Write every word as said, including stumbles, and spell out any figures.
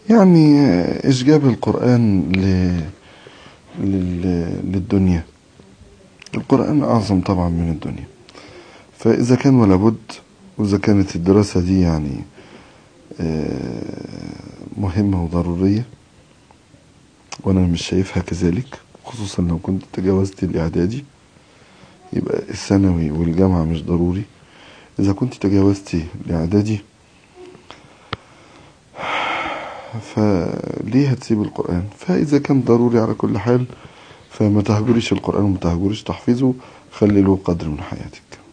يعني إشجاب القرآن ل... لل... للدنيا. القرآن أعظم طبعا من الدنيا، فإذا كان ولا بد، وإذا كانت الدراسة دي يعني مهمة وضرورية، وأنا مش شايفها كذلك، خصوصا لو كنت تجاوزت الإعدادي يبقى الثانوي والجامعة مش ضروري. إذا كنت تجاوزت الإعدادي فليه هتسيب القرآن؟ فإذا كان ضروري على كل حال فما تهجريش القرآن وما تهجريش تحفيظه، خلي له قدر من حياتك.